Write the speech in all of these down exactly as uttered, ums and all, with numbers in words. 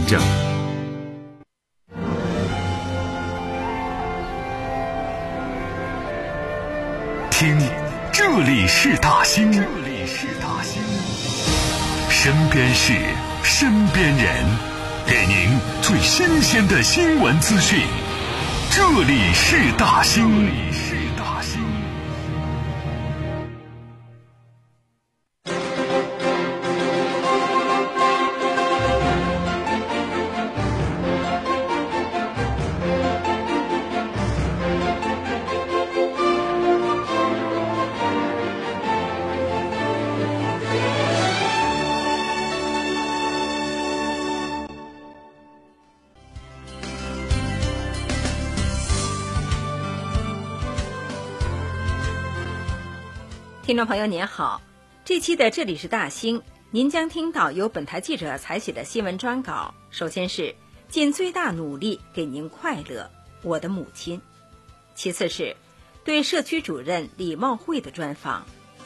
症。听，这里是大兴，这里是大兴，身边事，身边人，给您最新鲜的新闻资讯。这里是大兴，这里是大兴。 听众朋友您好，这期的这里是大兴，您将听到由本台记者采写的新闻专稿。首先是尽最大努力给您快乐，我的母亲。其次是对社区主任李茂慧的专访。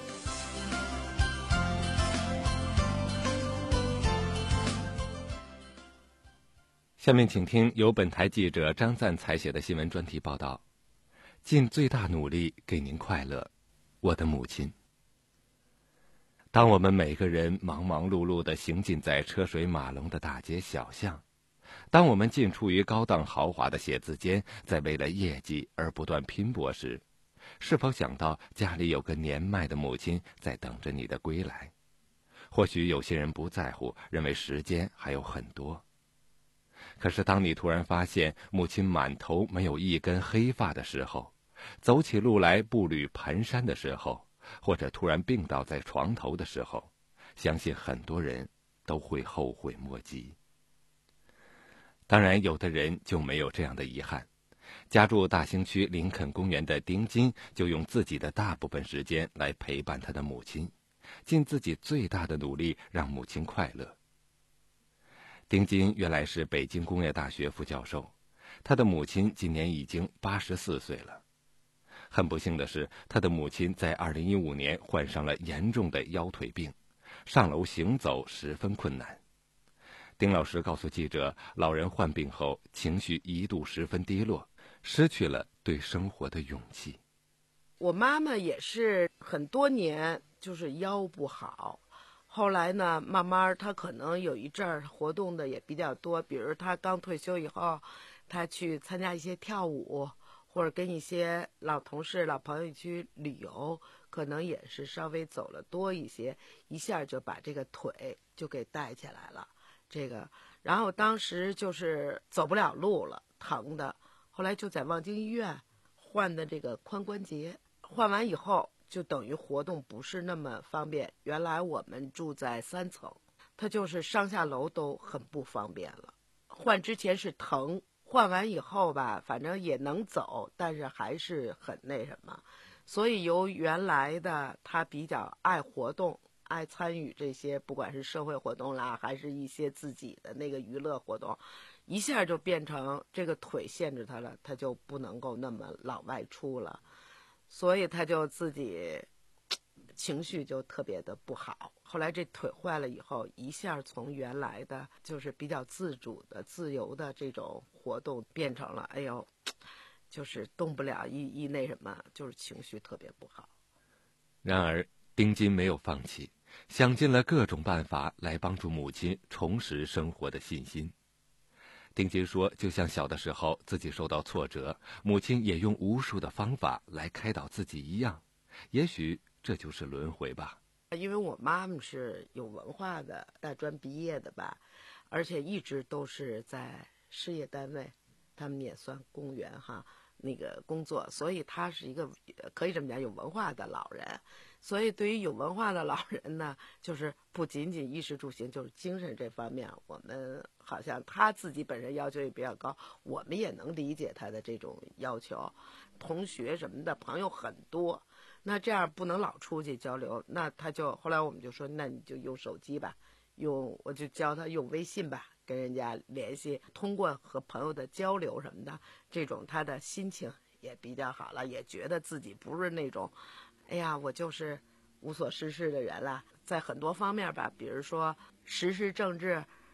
下面请听由本台记者张赞采写的新闻专题报道：尽最大努力给您快乐，我的母亲。当我们每个人忙忙碌碌地行进在车水马龙的大街小巷，当我们进出于高档豪华的写字间，在为了业绩而不断拼搏时，是否想到家里有个年迈的母亲在等着你的归来？或许有些人不在乎，认为时间还有很多。可是当你突然发现母亲满头没有一根黑发的时候，走起路来步履蹒跚的时候，或者突然病倒在床头的时候，相信很多人都会后悔莫及。当然，有的人就没有这样的遗憾。家住大兴区林肯公园的丁金就用自己的大部分时间来陪伴他的母亲，尽自己最大的努力让母亲快乐。丁金原来是北京工业大学副教授，他的母亲今年已经八十四岁了。很不幸的是，他的母亲在二零一五年患上了严重的腰腿病，上楼行走十分困难。丁老师告诉记者，老人患病后情绪一度十分低落，失去了对生活的勇气。 我妈妈也是很多年就是腰不好，后来呢慢慢她可能有一阵儿活动的也比较多，比如她刚退休以后，她去参加一些跳舞，或者跟一些老同事老朋友去旅游，可能也是稍微走了多一些，一下就把这个腿就给带起来了。这个然后当时就是走不了路了，疼的，后来就在望京医院换的这个髋关节，换完以后就等于活动不是那么方便。原来我们住在三层，他就是上下楼都很不方便了。换之前是疼，换完以后吧，反正也能走，但是还是很那什么。所以由原来的他比较爱活动，爱参与这些不管是社会活动啦，还是一些自己的那个娱乐活动，一下就变成这个腿限制他了，他就不能够那么老外出了，所以他就自己情绪就特别的不好。后来这腿坏了以后，一下从原来的就是比较自主的自由的这种活动变成了哎呦就是动不了，一一那什么，就是情绪特别不好。 然而丁金没有放弃，想尽了各种办法来帮助母亲重拾生活的信心。丁金说，就像小的时候自己受到挫折，母亲也用无数的方法来开导自己一样，也许这就是轮回吧。 因为我妈妈是有文化的，大专毕业的吧，而且一直都是在事业单位，他们也算公务员哈，那个工作，所以她是一个可以这么讲有文化的老人。所以对于有文化的老人呢，就是不仅仅衣食住行，就是精神这方面，我们好像他自己本身要求也比较高，我们也能理解他的这种要求。同学什么的朋友很多，那这样不能老出去交流，那他就后来我们就说，那你就用手机吧，用我就教他用微信吧，跟人家联系，通过和朋友的交流什么的，这种他的心情也比较好了，也觉得自己不是那种哎呀我就是无所事事的人了。在很多方面吧，比如说时事政治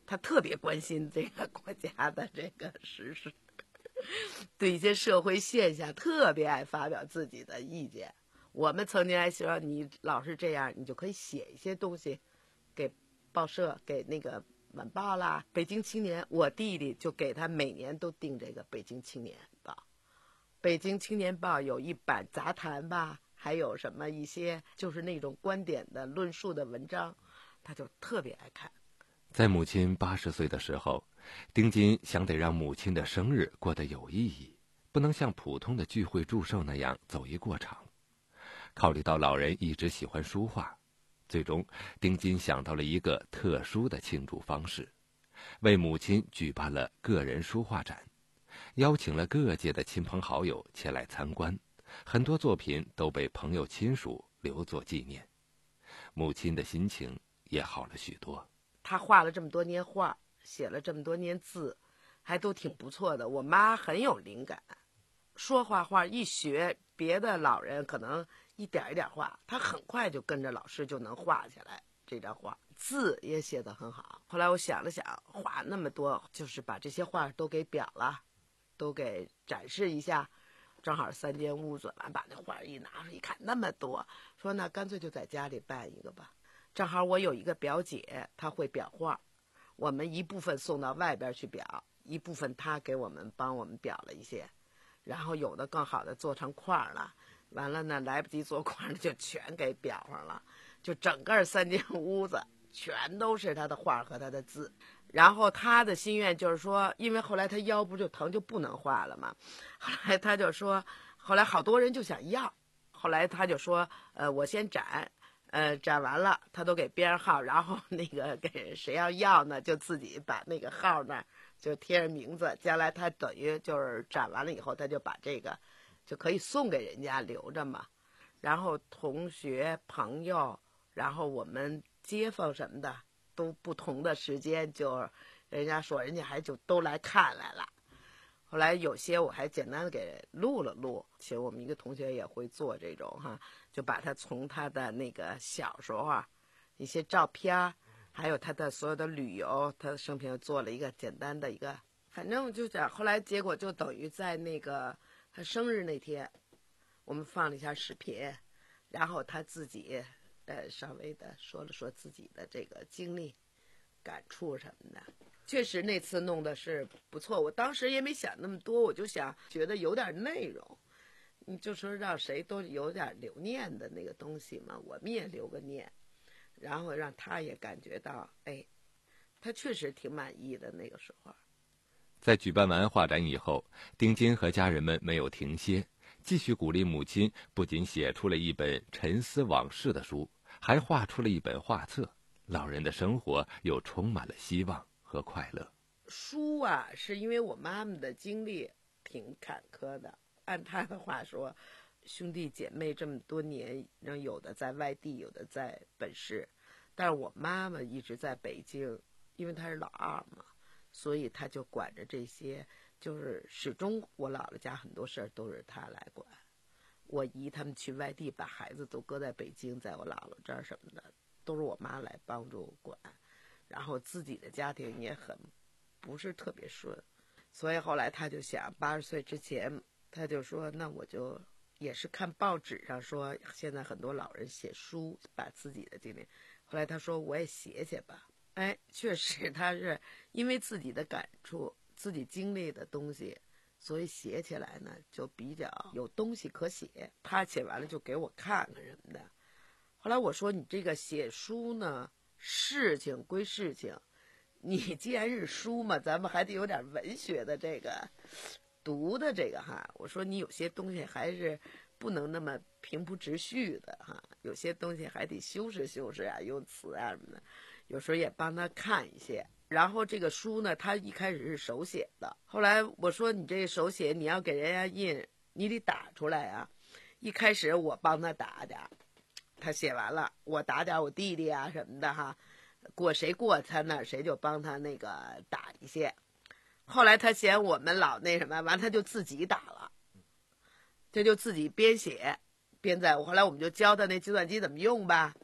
他特别关心这个国家的这个时事，对一些社会现象特别爱发表自己的意见。我们曾经还说，你老是这样，你就可以写一些东西给报社，给那个晚报啦，北京青年。我弟弟就给他每年都订这个北京青年报。北京青年报有一版杂谈吧，还有什么一些就是那种观点的论述的文章，他就特别爱看。 在母亲八十岁的时候，丁金想得让母亲的生日过得有意义，不能像普通的聚会祝寿那样走一过场。考虑到老人一直喜欢书画，最终丁金想到了一个特殊的庆祝方式，为母亲举办了个人书画展，邀请了各界的亲朋好友前来参观，很多作品都被朋友亲属留作纪念。母亲的心情也好了许多。 他画了这么多年画，写了这么多年字，还都挺不错的。我妈很有灵感，说画画一学，别的老人可能一点一点画，他很快就跟着老师就能画起来这张画，字也写得很好。后来我想了想，画那么多，就是把这些画都给裱了，都给展示一下。正好三间屋子，完把那画一拿出一看，那么多，说那干脆就在家里办一个吧。正好我有一个表姐，她会裱画，我们一部分送到外边去裱，一部分她给我们帮我们裱了一些，然后有的更好的做成块了，完了呢来不及做块了就全给裱上了，就整个三间屋子全都是她的画和她的字。然后她的心愿就是说，因为后来她腰不就疼就不能画了嘛，后来她就说，后来好多人就想要，后来她就说呃我先展，呃，展完了，他都给编号，然后那个给谁要要呢，就自己把那个号那就贴上名字。将来他等于就是展完了以后，他就把这个就可以送给人家留着嘛。然后同学、朋友，然后我们街坊什么的，都不同的时间，就人家说人家还就都来看来了。后来有些我还简单的给录了录，其实我们一个同学也会做这种哈，就把他从他的那个小时候啊一些照片，还有他的所有的旅游，他的生平做了一个简单的一个，反正就讲后来结果就等于在那个他生日那天，我们放了一下视频，然后他自己呃稍微的说了说自己的这个经历、感触什么的。确实那次弄的是不错，我当时也没想那么多，我就想觉得有点内容，你就说让谁都有点留念的那个东西嘛，我们也留个念，然后让他也感觉到，哎，他确实挺满意的那个时候。 在举办完画展以后，丁金和家人们没有停歇，继续鼓励母亲，不仅写出了一本沉思往事的书，还画出了一本画册，老人的生活又充满了希望和快乐。 书啊，是因为我妈妈的经历挺坎坷的，按她的话说，兄弟姐妹这么多年，有的在外地，有的在本市，但是我妈妈一直在北京，因为她是老二嘛，所以她就管着这些，就是始终我姥姥家很多事儿都是她来管。我姨他们去外地，把孩子都搁在北京，在我姥姥这儿什么的，都是我妈来帮助管。然后自己的家庭也很不是特别顺，所以后来他就想，八十岁之前，他就说，那我就也是看报纸上说，现在很多老人写书，把自己的经历。后来他说，我也写写吧。哎，确实他是因为自己的感触、自己经历的东西，所以写起来呢就比较有东西可写。他写完了就给我看看什么的。后来我说，你这个写书呢，事情归事情，你既然是书嘛，咱们还得有点文学的这个读的这个哈。我说你有些东西还是不能那么平铺直叙的哈，有些东西还得修饰修饰啊，用词啊什么的，有时候也帮他看一些。然后这个书呢，他一开始是手写的，后来我说你这个手写你要给人家印，你得打出来啊。一开始我帮他打点，他写完了，我打点我弟弟啊什么的哈，过谁过他那儿谁就帮他那个打一些。后来他嫌我们老那什么，完他就自己打了，这就自己边写边在。后来我们就教他那计算机怎么用吧，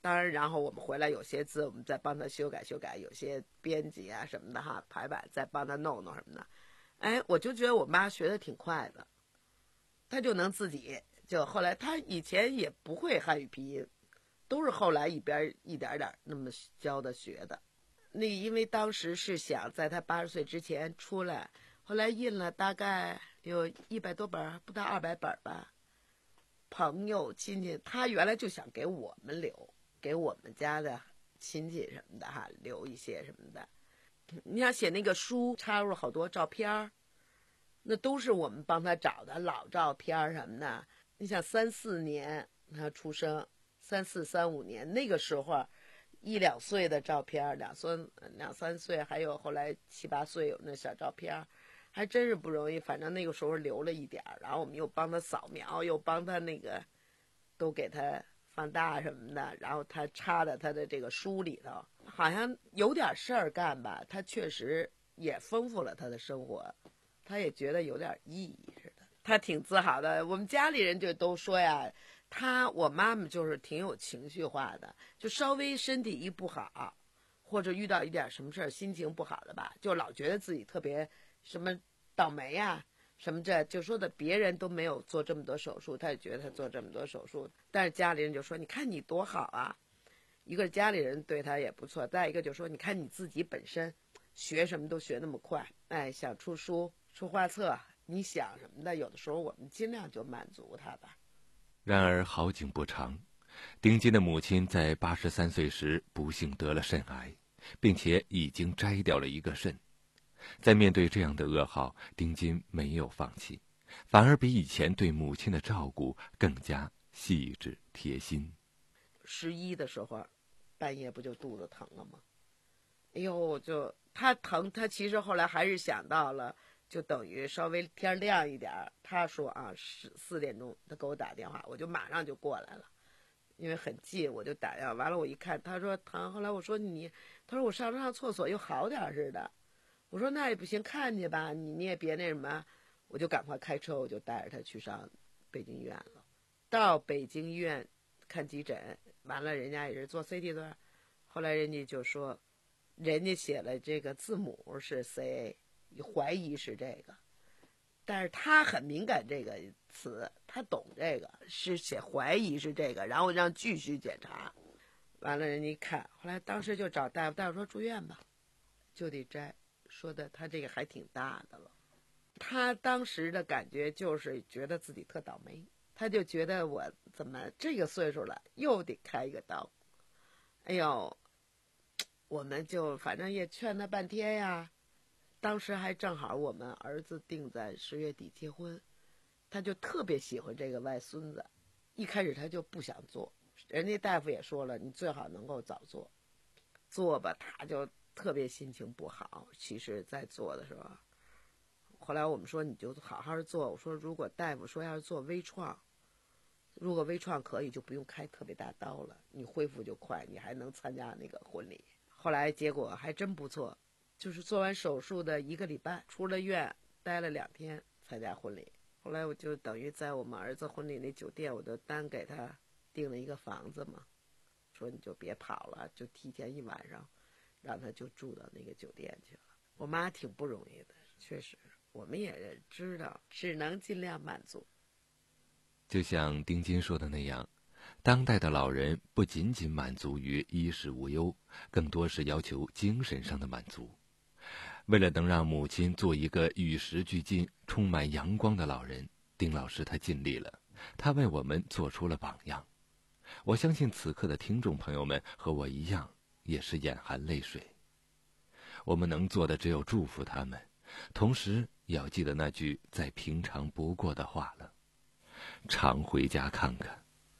当然，然后我们回来有些字，我们再帮他修改修改，有些编辑啊什么的哈，排版再帮他弄弄什么的。哎，我就觉得我妈学的挺快的，她就能自己就后来她以前也不会汉语拼音，都是后来一边一点点那么教的学的。那因为当时是想在她八十岁之前出来，后来印了大概有一百多本，不到二百本吧。朋友亲戚，她原来就想给我们留，给我们家的亲戚什么的哈留一些什么的。你想写那个书，插入好多照片，那都是我们帮他找的老照片什么的。你想三四年他出生，三四三五年那个时候，一两岁的照片，两三两三岁，还有后来七八岁有那小照片，还真是不容易。反正那个时候留了一点，然后我们又帮他扫描，又帮他那个都给他放大什么的，然后他插在他的这个书里头，好像有点事儿干吧，他确实也丰富了他的生活，他也觉得有点意义似的，他挺自豪的。我们家里人就都说呀，他我妈妈就是挺有情绪化的，就稍微身体一不好，或者遇到一点什么事儿，心情不好的吧，就老觉得自己特别什么倒霉呀、什么这就说的别人都没有做这么多手术，他也觉得他做这么多手术，但是家里人就说你看你多好啊，一个家里人对他也不错，再一个就说你看你自己本身学什么都学那么快，哎，想出书出画册，你想什么的，有的时候我们尽量就满足他吧。 然而好景不长，丁金的母亲在八十三岁时不幸得了肾癌，并且已经摘掉了一个肾。在面对这样的噩耗，丁金没有放弃，反而比以前对母亲的照顾更加细致贴心。 十一的时候，半夜不就肚子疼了吗？哎呦，就他疼，他其实后来还是想到了，就等于稍微天亮一点，他说啊，十四点钟他给我打电话，我就马上就过来了，因为很近，我就打电话。完了我一看，他说疼，后来我说你，他说我上上厕所又好点似的。我说那也不行，看去吧，你你也别那什么，我就赶快开车，我就带着他去上北京医院了。到北京医院看急诊，完了人家也是做 C T 的，后来人家就说，人家写了这个字母是 C A， 怀疑是这个，但是他很敏感这个词，他懂这个，是写怀疑是这个，然后让继续检查。完了人家一看，后来当时就找大夫，大夫说住院吧，就得摘。说的他这个还挺大的了，他当时的感觉就是觉得自己特倒霉，他就觉得我怎么这个岁数了又得开一个刀。哎呦，我们就反正也劝他半天呀。当时还正好我们儿子定在十月底结婚，他就特别喜欢这个外孙子，一开始他就不想做，人家大夫也说了，你最好能够早做，做吧，他就特别心情不好。其实在做的时候，后来我们说你就好好做，我说如果大夫说要是做微创，如果微创可以就不用开特别大刀了，你恢复就快，你还能参加那个婚礼。后来结果还真不错，就是做完手术的一个礼拜出了院，待了两天参加婚礼。后来我就等于在我们儿子婚礼那酒店，我就单给他订了一个房子嘛，说你就别跑了，就提前一晚上让他就住到那个酒店去了。我妈挺不容易的，确实我们也知道，只能尽量满足。 就像丁金说的那样，当代的老人不仅仅满足于衣食无忧，更多是要求精神上的满足。为了能让母亲做一个与时俱进、充满阳光的老人，丁老师他尽力了，他为我们做出了榜样。我相信此刻的听众朋友们和我一样，也是眼含泪水。我们能做的只有祝福他们，同时也要记得那句再平常不过的话了，常回家看看。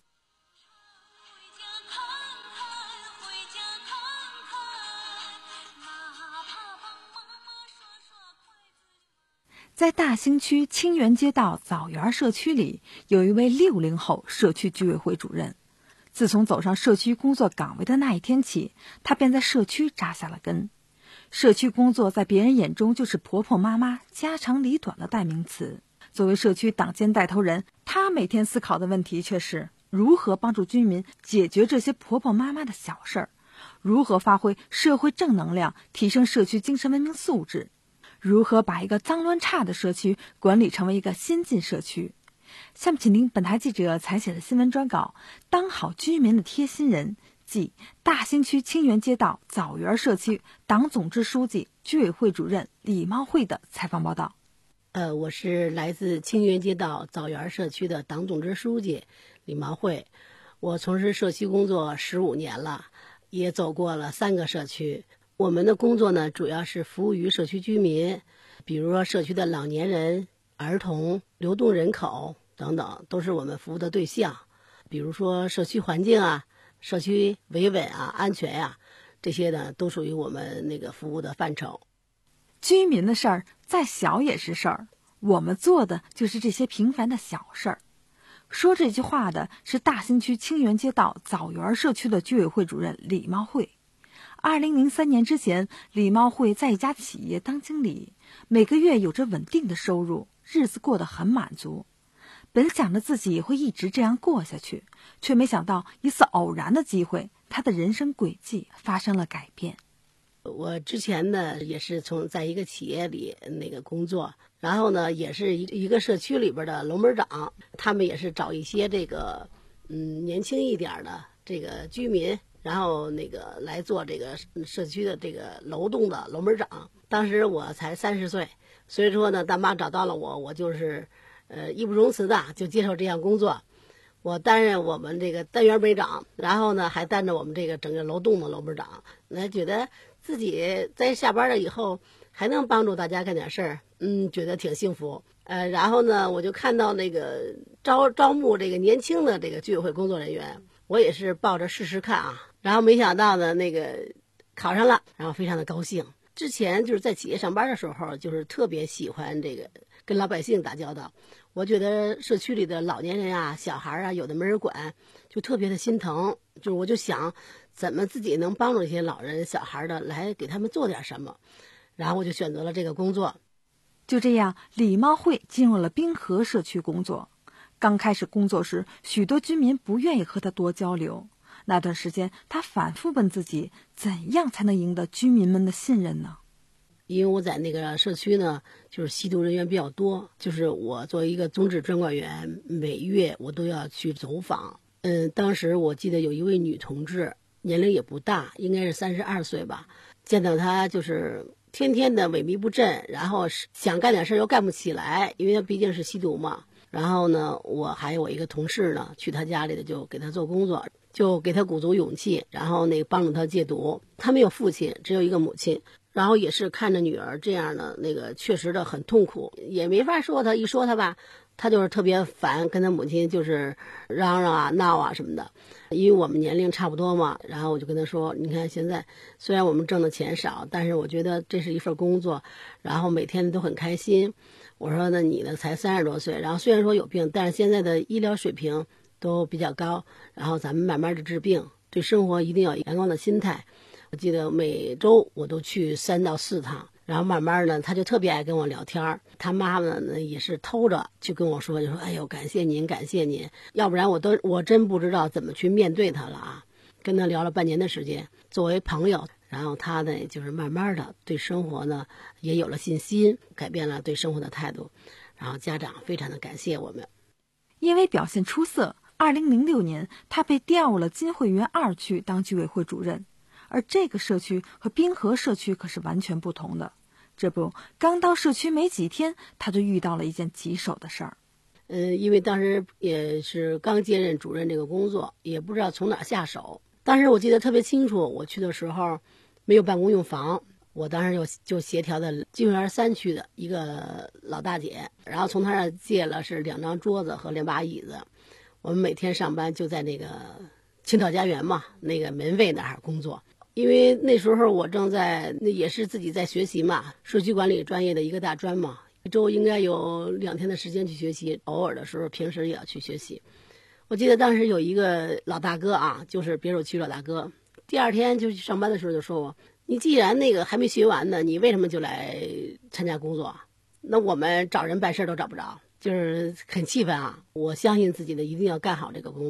在大兴区清源街道枣园社区里，有一位六零后社区居委会主任。自从走上社区工作岗位的那一天起，他便在社区扎下了根。社区工作在别人眼中就是婆婆妈妈家长里短的代名词。作为社区党建带头人，他每天思考的问题却是如何帮助居民解决这些婆婆妈妈的小事儿，如何发挥社会正能量，提升社区精神文明素质，如何把一个脏乱差的社区管理成为一个先进社区。下面请听本台记者采写的新闻专稿《当好居民的贴心人》，即大兴区清源街道枣园社区党总支书记、居委会主任李茂慧的采访报道。 呃，我是来自清源街道枣园社区的党总支书记李茂慧。我从事社区工作十五年了，也走过了三个社区。我们的工作呢，主要是服务于社区居民，比如说社区的老年人、儿童、流动人口等等，都是我们服务的对象。比如说社区环境啊、社区维稳啊、安全呀、啊，这些呢都属于我们那个服务的范畴。 居民的事儿再小也是事儿，我们做的就是这些平凡的小事儿。说这句话的是大兴区清源街道枣园社区的居委会主任李茂慧。二零零三年之前，李茂慧在一家企业当经理，每个月有着稳定的收入，日子过得很满足。本想着自己会一直这样过下去，却没想到一次偶然的机会，他的人生轨迹发生了改变。 我之前呢也是从在一个企业里那个工作，然后呢也是一一个社区里边的楼门长，他们也是找一些这个嗯年轻一点的这个居民，然后那个来做这个社区的这个楼栋的楼门长。当时我才三十岁，所以说呢大妈找到了我，我就是呃义不容辞的就接受这项工作。我担任我们这个单元门长，然后呢还担着我们这个整个楼栋的楼门长，那觉得自己在下班了以后还能帮助大家干点事儿，嗯，觉得挺幸福。呃，然后呢，我就看到那个招招募这个年轻的这个居委会工作人员，我也是抱着试试看啊，然后没想到呢，那个考上了，然后非常的高兴。之前就是在企业上班的时候，就是特别喜欢这个跟老百姓打交道。我觉得社区里的老年人啊、小孩啊，有的没人管，就特别的心疼。就是我就想，怎么自己能帮助这些老人、小孩的，来给他们做点什么。然后我就选择了这个工作。 就这样，李茂慧进入了滨河社区工作。刚开始工作时，许多居民不愿意和他多交流。那段时间，他反复问自己，怎样才能赢得居民们的信任呢？ 因为我在那个社区呢，就是吸毒人员比较多，就是我作为一个综治专管员，每月我都要去走访。嗯，当时我记得有一位女同志，年龄也不大，应该是三十二岁吧。见到她就是天天的萎靡不振，然后想干点事又干不起来，因为她毕竟是吸毒嘛。然后呢，我还有我一个同事呢，去她家里的就给她做工作，就给她鼓足勇气，然后那个帮助她戒毒。她没有父亲，只有一个母亲。然后也是看着女儿这样的那个确实的很痛苦，也没法说她，一说她吧，她就是特别烦，跟她母亲就是嚷嚷啊闹啊什么的。因为我们年龄差不多嘛，然后我就跟她说，你看现在虽然我们挣的钱少，但是我觉得这是一份工作，然后每天都很开心。我说那你呢才三十多岁，然后虽然说有病，但是现在的医疗水平都比较高，然后咱们慢慢的治病，对生活一定要有阳光的心态。我记得每周我都去三到四趟，然后慢慢的他就特别爱跟我聊天。他妈妈呢也是偷着就跟我说，就说哎呦感谢您感谢您，要不然我都我真不知道怎么去面对他了啊。跟他聊了半年的时间，作为朋友，然后他呢就是慢慢的对生活呢也有了信心，改变了对生活的态度，然后家长非常的感谢我们。 因为表现出色，二零零六年他被调入了金汇园二区当居委会主任。而这个社区和滨河社区可是完全不同的。这不，刚到社区没几天，他就遇到了一件棘手的事儿。 嗯，因为当时也是刚接任主任这个工作，也不知道从哪下手。当时我记得特别清楚，我去的时候没有办公用房，我当时就就协调的金汇园三区的一个老大姐，然后从她那儿借了是两张桌子和两把椅子。我们每天上班就在那个青岛家园嘛，那个门卫那儿工作。因为那时候我正在那也是自己在学习嘛，社区管理专业的一个大专嘛，一周应该有两天的时间去学习，偶尔的时候平时也要去学习。我记得当时有一个老大哥啊，就是别墅区老大哥，第二天就去上班的时候就说我，你既然那个还没学完呢，你为什么就来参加工作？那我们找人办事都找不着，就是很气愤啊。我相信自己的一定要干好这个工作，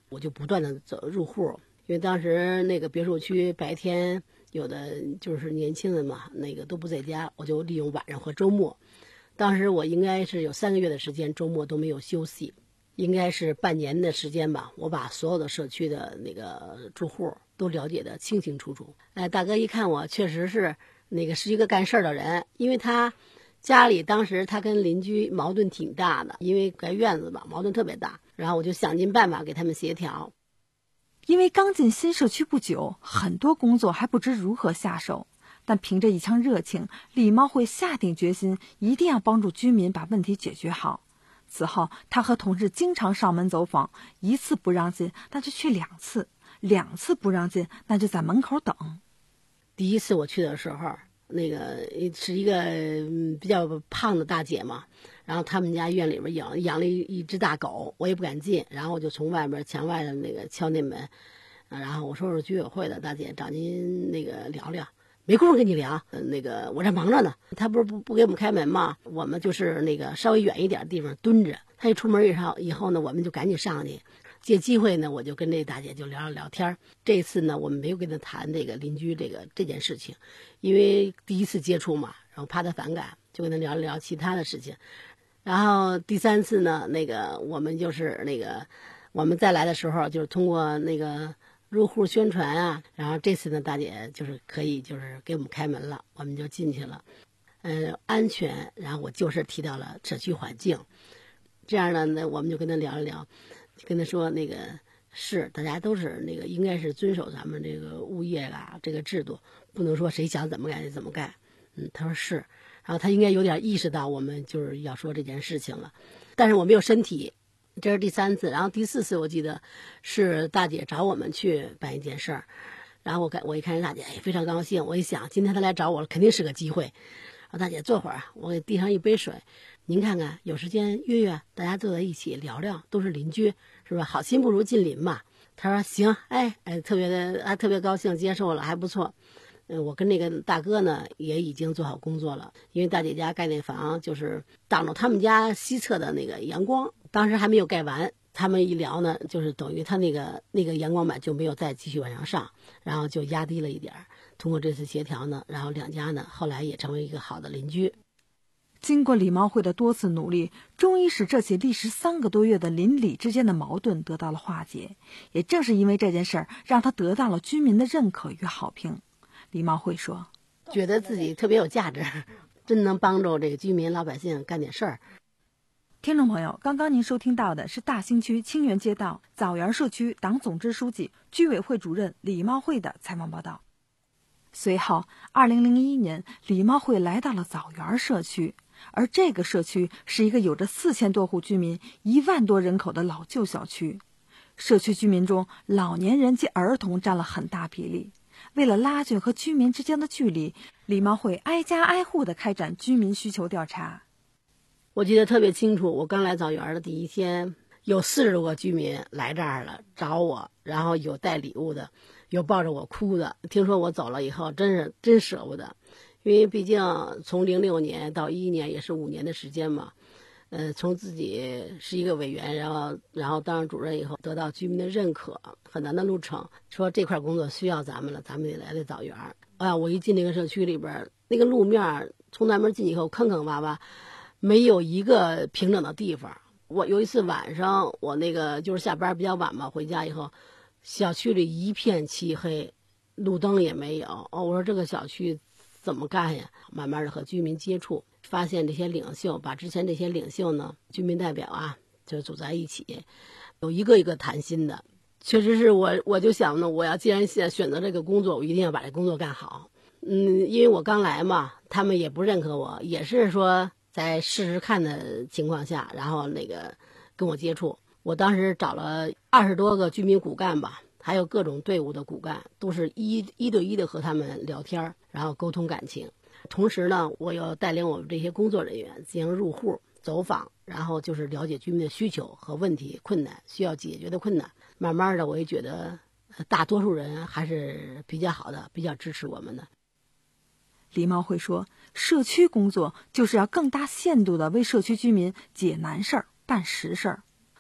我就不断的走入户，因为当时那个别墅区白天有的就是年轻人嘛，那个都不在家，我就利用晚上和周末。当时我应该是有三个月的时间，周末都没有休息，应该是半年的时间吧。我把所有的社区的那个住户都了解的清清楚楚。哎，大哥一看我确实是那个是一个干事儿的人，因为他家里当时他跟邻居矛盾挺大的，因为盖院子吧，矛盾特别大。然后我就想尽办法给他们协调。 因为刚进新社区不久，很多工作还不知如何下手。但凭着一腔热情，李茂会下定决心，一定要帮助居民把问题解决好。此后，他和同事经常上门走访，一次不让进，那就去两次；两次不让进，那就在门口等。 第一次我去的时候，那个是一个比较胖的大姐嘛，然后他们家院里边养养了一一只大狗，我也不敢进，然后我就从外边墙外的那个敲那门，然后我说是居委会的大姐，找您那个聊聊。没工夫跟你聊，那个我这忙着呢。他不是不不给我们开门吗？我们就是那个稍微远一点的地方蹲着。他一出门以后以后呢，我们就赶紧上去。借机会呢，我就跟这大姐就聊了聊天。这次呢，我们没有跟她谈这个邻居这个这件事情，因为第一次接触嘛，然后怕她反感，就跟她聊了聊其他的事情。然后第三次呢，那个我们就是那个我们再来的时候，就是通过那个入户宣传啊，然后这次呢，大姐就是可以就是给我们开门了，我们就进去了。嗯、呃，安全，然后我就是提到了社区环境，这样呢，那我们就跟他聊一聊，跟他说那个是大家都是那个应该是遵守咱们这个物业啊这个制度，不能说谁想怎么干就怎么干。嗯，他说是，然后他应该有点意识到我们就是要说这件事情了，但是我没有身体。这是第三次，然后第四次我记得是大姐找我们去办一件事儿，然后我看我一看这大姐，哎，非常高兴。我一想，今天她来找我了，肯定是个机会。然后大姐坐会儿，我给递上一杯水，您看看有时间约约，大家坐在一起聊聊，都是邻居，是吧？好心不如近邻嘛。她说行，哎哎，特别的，还特别高兴，接受了，还不错。嗯，我跟那个大哥呢也已经做好工作了，因为大姐家盖那房就是挡着他们家西侧的那个阳光，当时还没有盖完。他们一聊呢，就是等于他那个那个阳光板就没有再继续往上上，然后就压低了一点。通过这次协调呢，然后两家呢后来也成为一个好的邻居。 经过李茂会的多次努力，终于使这起历时三个多月的邻里之间的矛盾得到了化解。也正是因为这件事儿，让他得到了居民的认可与好评。李茂会说， 觉得自己特别有价值，真能帮助这个居民老百姓干点事儿。 听众朋友，刚刚您收听到的是大兴区清源街道枣园社区党总支书记、居委会主任李茂会的采访报道。随后二零零一年，李茂会来到了枣园社区，而这个社区是一个有着四千多户居民、一万多人口的老旧小区。社区居民中，老年人及儿童占了很大比例。为了拉近和居民之间的距离，李茂会挨家挨户地开展居民需求调查。 我记得特别清楚，我刚来枣园的第一天，有四十多个居民来这儿了找我，然后有带礼物的，有抱着我哭的。听说我走了以后，真是真舍不得，因为毕竟从零六年到一一年也是五年的时间嘛。呃，从自己是一个委员，然后然后当上主任以后，得到居民的认可，很难的路程。说这块工作需要咱们了，咱们得来这枣园。啊，我一进那个社区里边，那个路面从南门进以后坑坑洼洼，没有一个平整的地方。我有一次晚上，我那个就是下班比较晚嘛，回家以后，小区里一片漆黑，路灯也没有。哦，我说这个小区怎么干呀？慢慢的和居民接触。发现这些领袖，把之前这些领袖呢，居民代表啊，就组在一起，有一个一个谈心的。确实是我，我就想呢，我要既然选选择这个工作，我一定要把这工作干好。嗯，因为我刚来嘛，他们也不认可我，也是说在试试看的情况下，然后那个跟我接触。我当时找了二十多个居民骨干吧，还有各种队伍的骨干，都是一一对一的和他们聊天，然后沟通感情。同时呢，我又带领我们这些工作人员进行入户走访，然后就是了解居民的需求和问题、困难需要解决的困难。慢慢的，我也觉得大多数人还是比较好的，比较支持我们的。 李茂会说，社区工作就是要更大限度地为社区居民解难事儿、办实事儿。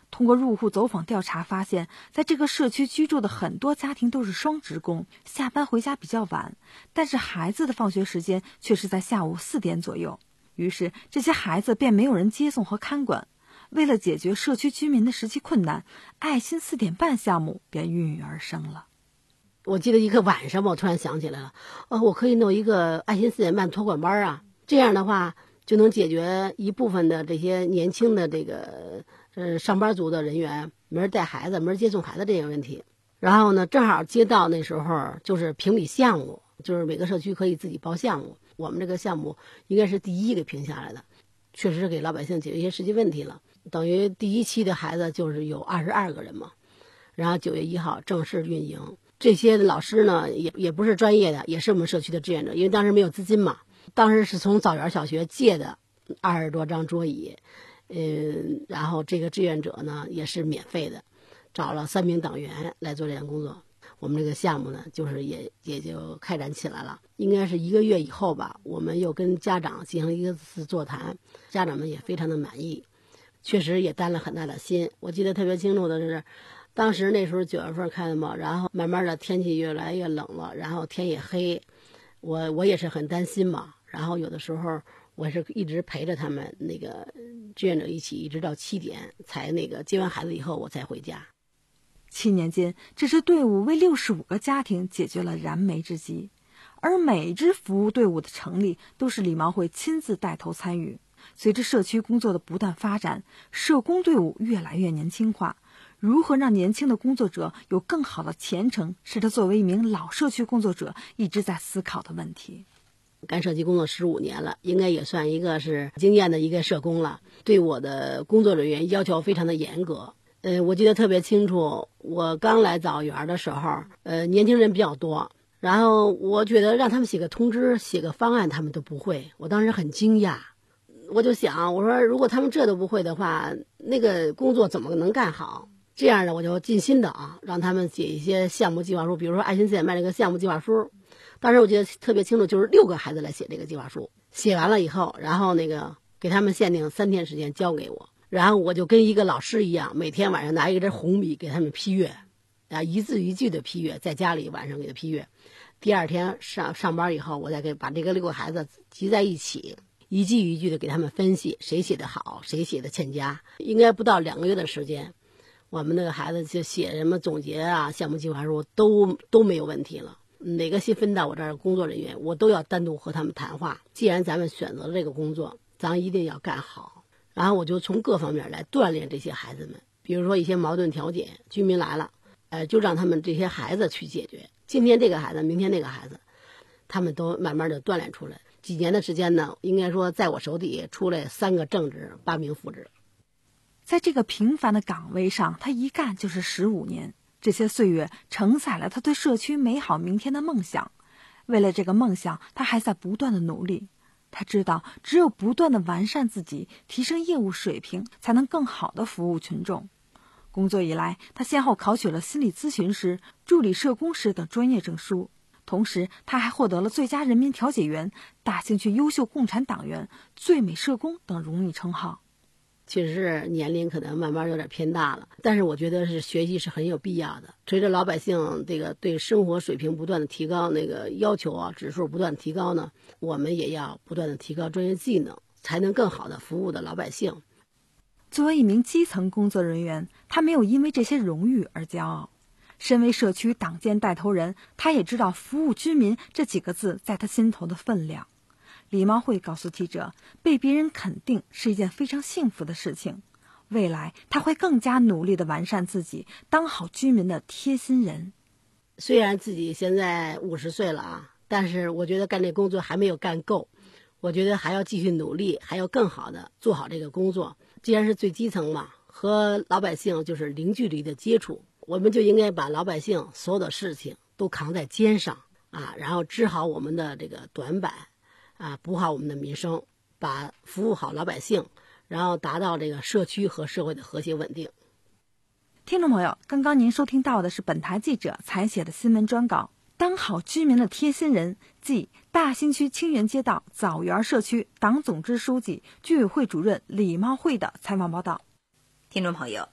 通过入户走访调查发现，在这个社区居住的很多家庭都是双职工，下班回家比较晚，但是孩子的放学时间却是在下午四点左右。于是这些孩子便没有人接送和看管。为了解决社区居民的实际困难，爱心四点半项目便孕育而生了。 我记得一个晚上，我突然想起来了，呃，我可以弄一个爱心四点半托管班啊，这样的话就能解决一部分的这些年轻的这个呃上班族的人员没人带孩子、没人接送孩子这个问题。然后呢，正好街道那时候就是评比项目，就是每个社区可以自己报项目，我们这个项目应该是第一个评下来的，确实是给老百姓解决一些实际问题了。等于第一期的孩子就是有二十二个人嘛，然后九月一号正式运营。这些老师呢也也不是专业的，也是我们社区的志愿者，因为当时没有资金嘛，当时是从枣园小学借的二十多张桌椅，嗯，然后这个志愿者呢也是免费的，找了三名党员来做这项工作。我们这个项目呢就是也也就开展起来了，应该是一个月以后吧，我们又跟家长进行一个次座谈，家长们也非常的满意，确实也担了很大的心。我记得特别清楚的是，当时那时候九月份开的嘛，然后慢慢的天气越来越冷了，然后天也黑，我我也是很担心嘛，然后有的时候我是一直陪着他们那个志愿者一起，一直到七点才那个接完孩子以后我才回家。 七年间，这支队伍为六十五个家庭解决了燃眉之急，而每支服务队伍的成立都是李毛会亲自带头参与。随着社区工作的不断发展，社工队伍越来越年轻化。如何让年轻的工作者有更好的前程，是他作为一名老社区工作者一直在思考的问题。 干社区工作十五年了，应该也算一个是经验的一个社工了，对我的工作人员要求非常的严格。呃，我记得特别清楚，我刚来枣园的时候，呃，年轻人比较多，然后我觉得让他们写个通知、写个方案，他们都不会，我当时很惊讶。我就想，我说如果他们这都不会的话，那个工作怎么能干好？这样的我就尽心的啊，让他们写一些项目计划书，比如说爱心四点半这个项目计划书。当时我记得特别清楚，就是六个孩子来写这个计划书，写完了以后，然后那个给他们限定三天时间交给我。然后我就跟一个老师一样，每天晚上拿一根红笔给他们批阅，啊，一字一句的批阅，在家里晚上给他批阅。第二天上上班以后，我再给把这个六个孩子集在一起，一句一句的给他们分析，谁写的好，谁写的欠佳。应该不到两个月的时间，我们那个孩子就写什么总结啊、项目计划书都都没有问题了。哪个新分到我这儿的工作人员，我都要单独和他们谈话。既然咱们选择了这个工作，咱一定要干好。然后我就从各方面来锻炼这些孩子们，比如说一些矛盾调解，居民来了，呃，就让他们这些孩子去解决。今天这个孩子，明天那个孩子，他们都慢慢的锻炼出来。几年的时间呢，应该说在我手底下出来三个正职，八名副职。 在这个平凡的岗位上，他一干就是十五年。这些岁月承载了他对社区美好明天的梦想。为了这个梦想，他还在不断的努力。他知道，只有不断的完善自己，提升业务水平，才能更好的服务群众。工作以来，他先后考取了心理咨询师、助理社工师等专业证书，同时他还获得了最佳人民调解员、大兴区优秀共产党员、最美社工等荣誉称号。 确实是年龄可能慢慢有点偏大了，但是我觉得是学习是很有必要的。随着老百姓这个对生活水平不断的提高，那个要求啊指数不断提高呢，我们也要不断的提高专业技能，才能更好的服务的老百姓。 作为一名基层工作人员，他没有因为这些荣誉而骄傲。身为社区党建带头人，他也知道服务居民这几个字在他心头的分量。李茂会告诉记者，被别人肯定是一件非常幸福的事情。未来他会更加努力地完善自己，当好居民的贴心人。 虽然自己现在五十岁了啊，但是我觉得干这工作还没有干够，我觉得还要继续努力，还要更好的做好这个工作。既然是最基层嘛，和老百姓就是零距离的接触，我们就应该把老百姓所有的事情都扛在肩上啊，然后治好我们的这个短板啊，补好我们的民生，把服务好老百姓，然后达到这个社区和社会的和谐稳定。 听众朋友，刚刚您收听到的是本台记者采写的新闻专稿，当好居民的贴心人，即大兴区清源街道枣园社区党总支书记、居委会主任李茂会的采访报道。 听众朋友，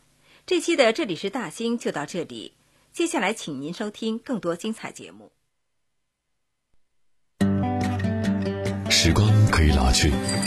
这期的这里是大兴就到这里，接下来请您收听更多精彩节目。 时光可以老去，